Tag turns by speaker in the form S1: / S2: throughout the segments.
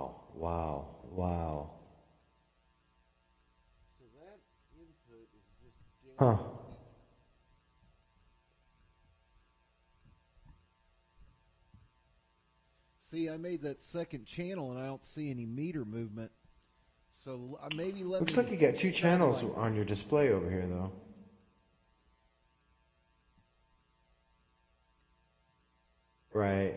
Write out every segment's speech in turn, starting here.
S1: Wow, wow, wow.
S2: So that input is just
S1: Huh.
S2: See, I made that second channel and I don't see any meter movement. So maybe let
S1: Looks
S2: me
S1: like you got two
S2: try
S1: channels
S2: like-
S1: on your display over here, though. Right.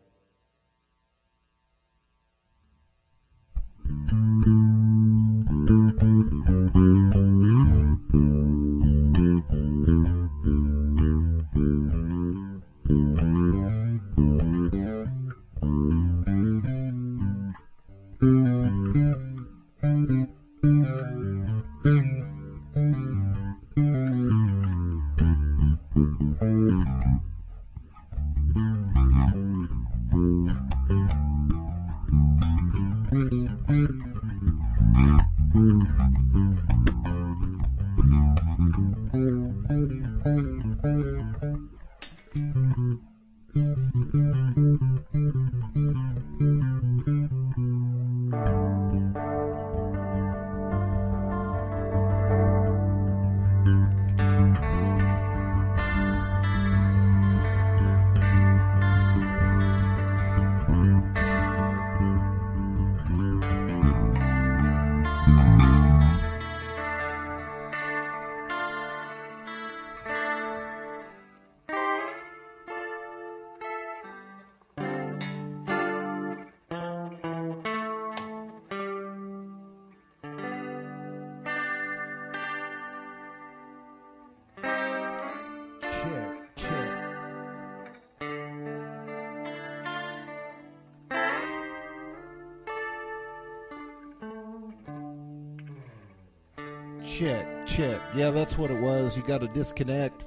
S2: Check. Yeah, that's what it was. You got to disconnect.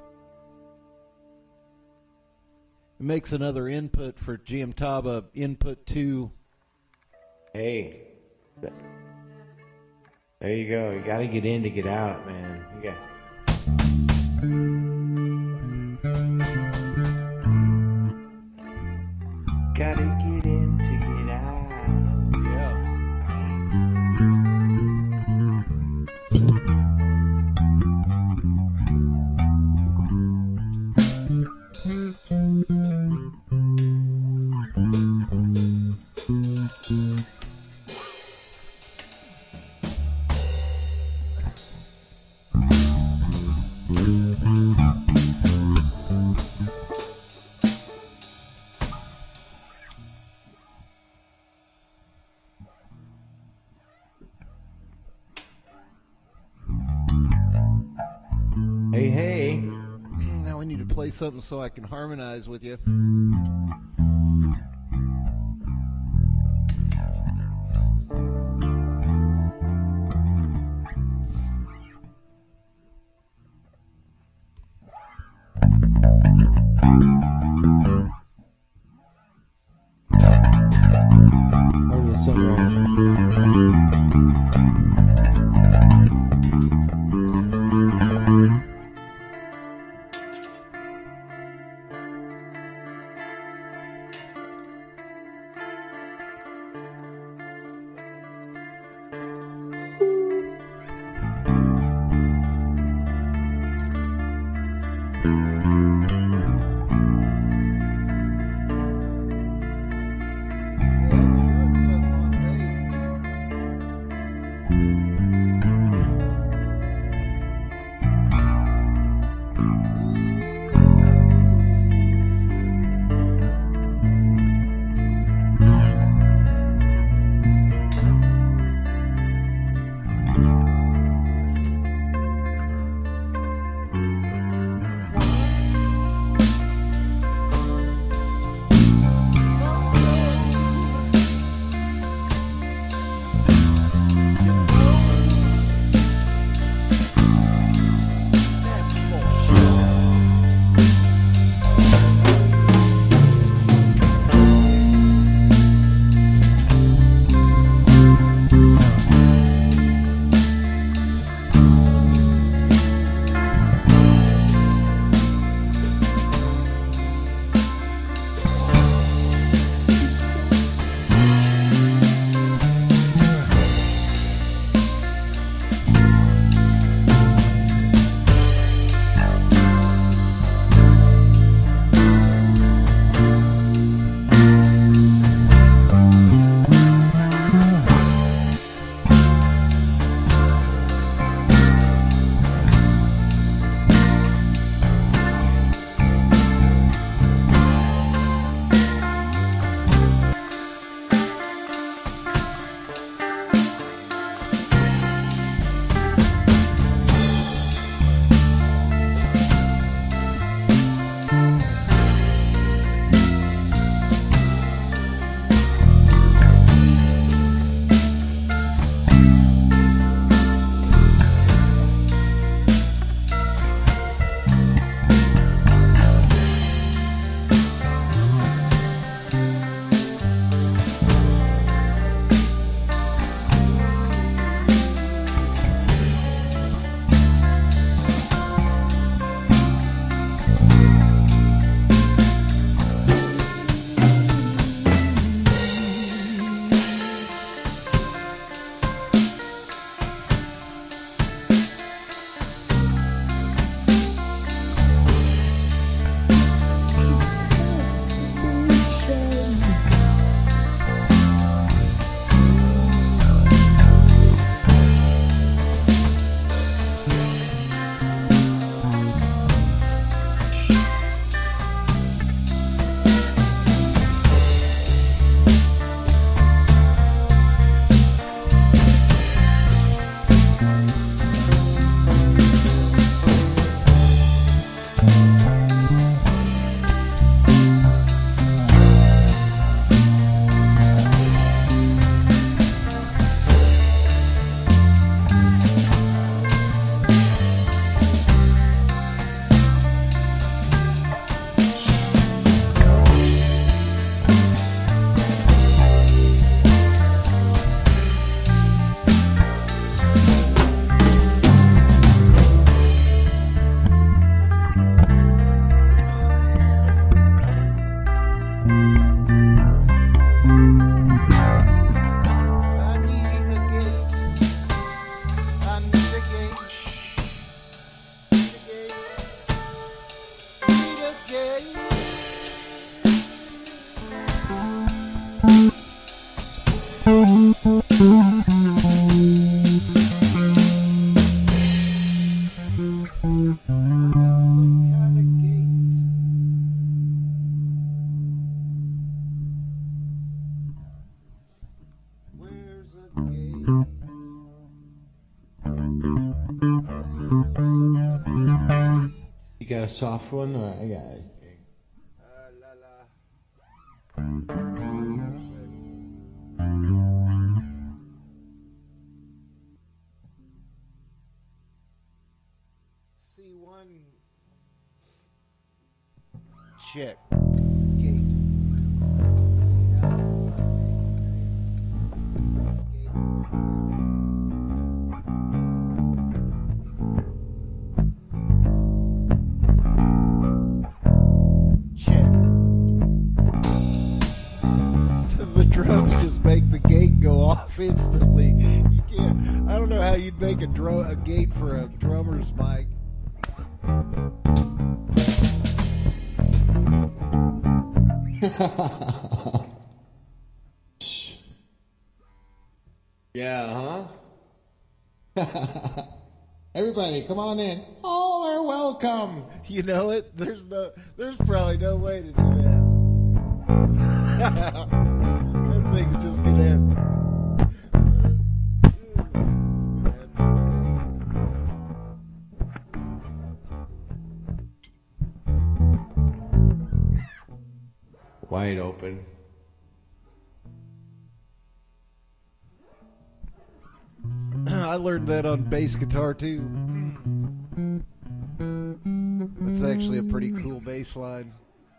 S2: It makes another input for GM-Taba input 2.
S1: Hey. There you go. You got to get in to get out, man. You got. Gotta get in to get out.
S2: Yeah.
S1: Hey.
S2: Now we need to play something so I can harmonize with you.
S1: Over the sunrise.
S2: Some kind of gate. Where's a gate?
S1: You got a soft one, or I got it.
S2: La la. C1. Check. Gate. Check. The drums just make the gate go off instantly. You can't. I don't know how you'd make a gate for a drummer's mic.
S1: Yeah, huh? Everybody, come on in. All are welcome.
S2: You know it. There's probably no way to do that. That thing's just gonna.
S1: Wide open.
S2: I learned that on bass guitar too. That's actually a pretty cool bass line.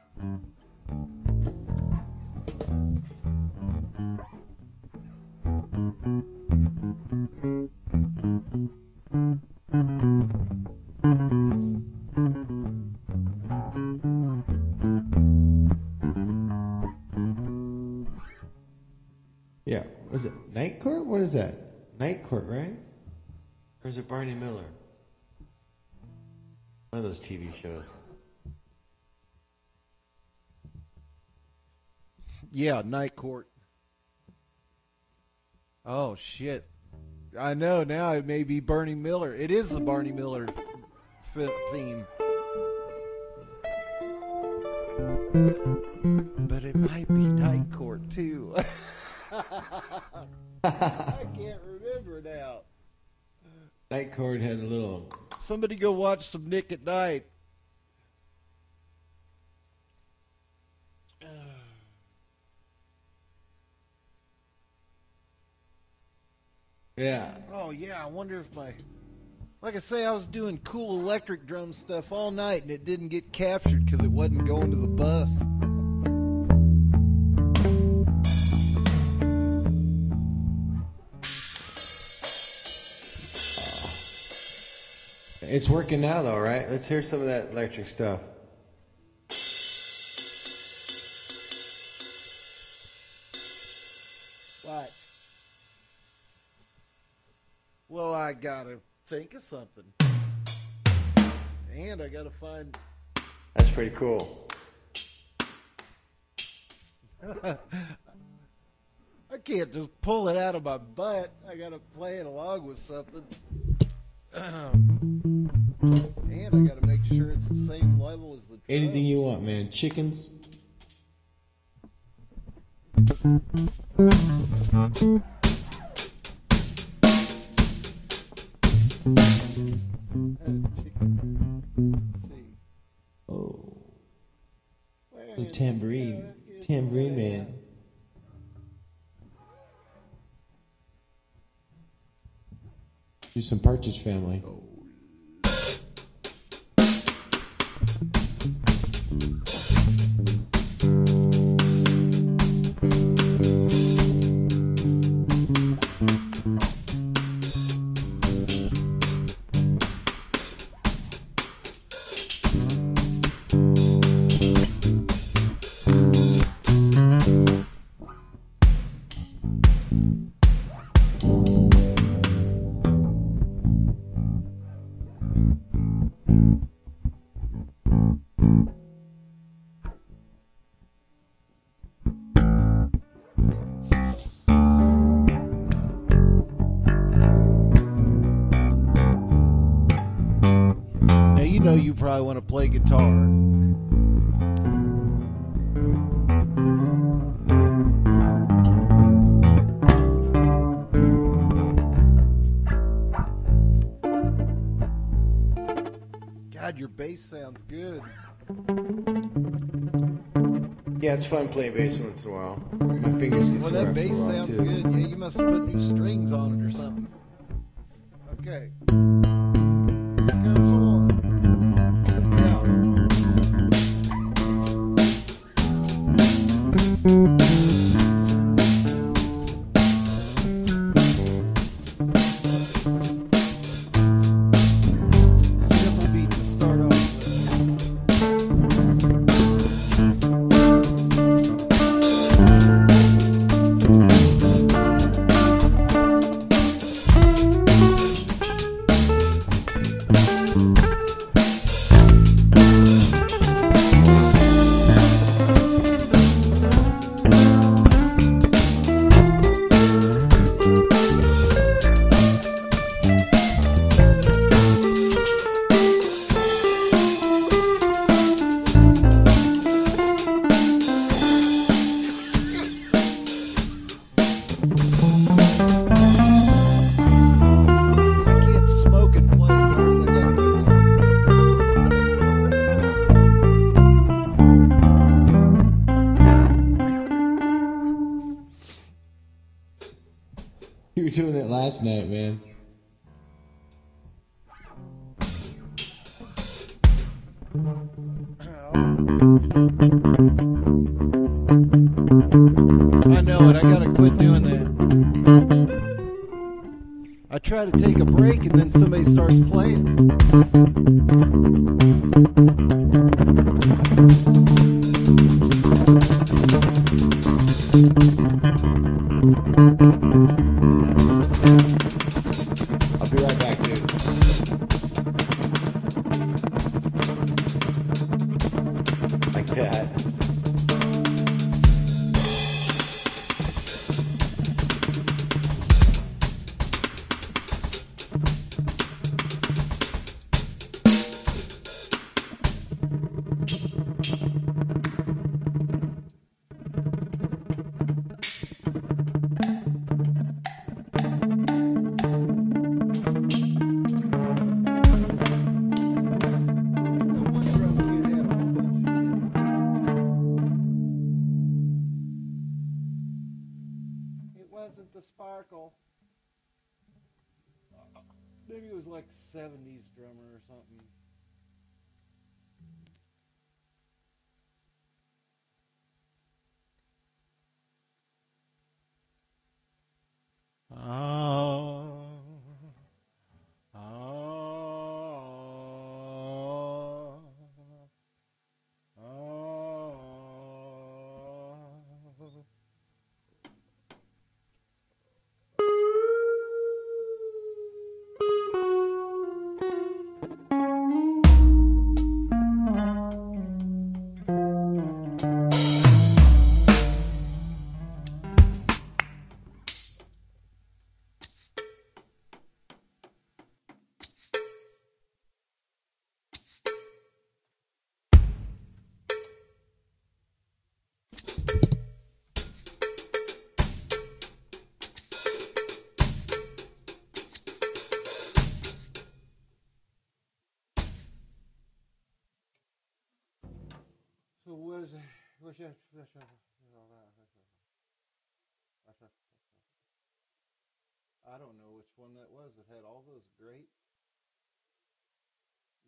S1: Yeah. Was it Night Court? What is that? Night Court, right? Or is it Barney Miller? One of those TV shows.
S2: Yeah, Night Court. Oh shit! I know now. It may be Barney Miller. It is the Barney Miller theme, but it might be Night Court too. I can't remember now.
S1: Night Court had a little.
S2: Somebody go watch some Nick at Night.
S1: Yeah.
S2: Oh yeah, I wonder if like I say, I was doing cool electric drum stuff all night and it didn't get captured because it wasn't going to the bus.
S1: It's working now, though, right? Let's hear some of that electric stuff.
S2: Watch. Well, I gotta think of something. And I gotta find.
S1: That's pretty cool.
S2: I can't just pull it out of my butt. I gotta play it along with something. And I gotta make sure it's the same level as the drum.
S1: Anything you want, man. Chickens.
S2: Let's see.
S1: Oh. The tambourine. Tambourine man. Do some Partridge Family.
S2: you know you probably want to play guitar. God, your bass sounds good.
S1: Yeah, it's fun playing bass once in a while. My fingers get
S2: Well,
S1: sore
S2: that
S1: after a
S2: bass
S1: while,
S2: sounds
S1: too.
S2: good. Yeah, you must have put new strings on it or something. Okay. Here comes one. Simple beat to start off with. I can't smoke and play, darn it, I gotta put
S1: You were doing it last night, man.
S2: I know it. I gotta quit doing that. I try to take a break and then somebody starts playing.
S1: I'll be right back, dude. Like that.
S2: It wasn't the Sparkle. Maybe it was like 70s drummer or something. Oh, oh, oh. So what is it? I don't know which one that was. It had all those great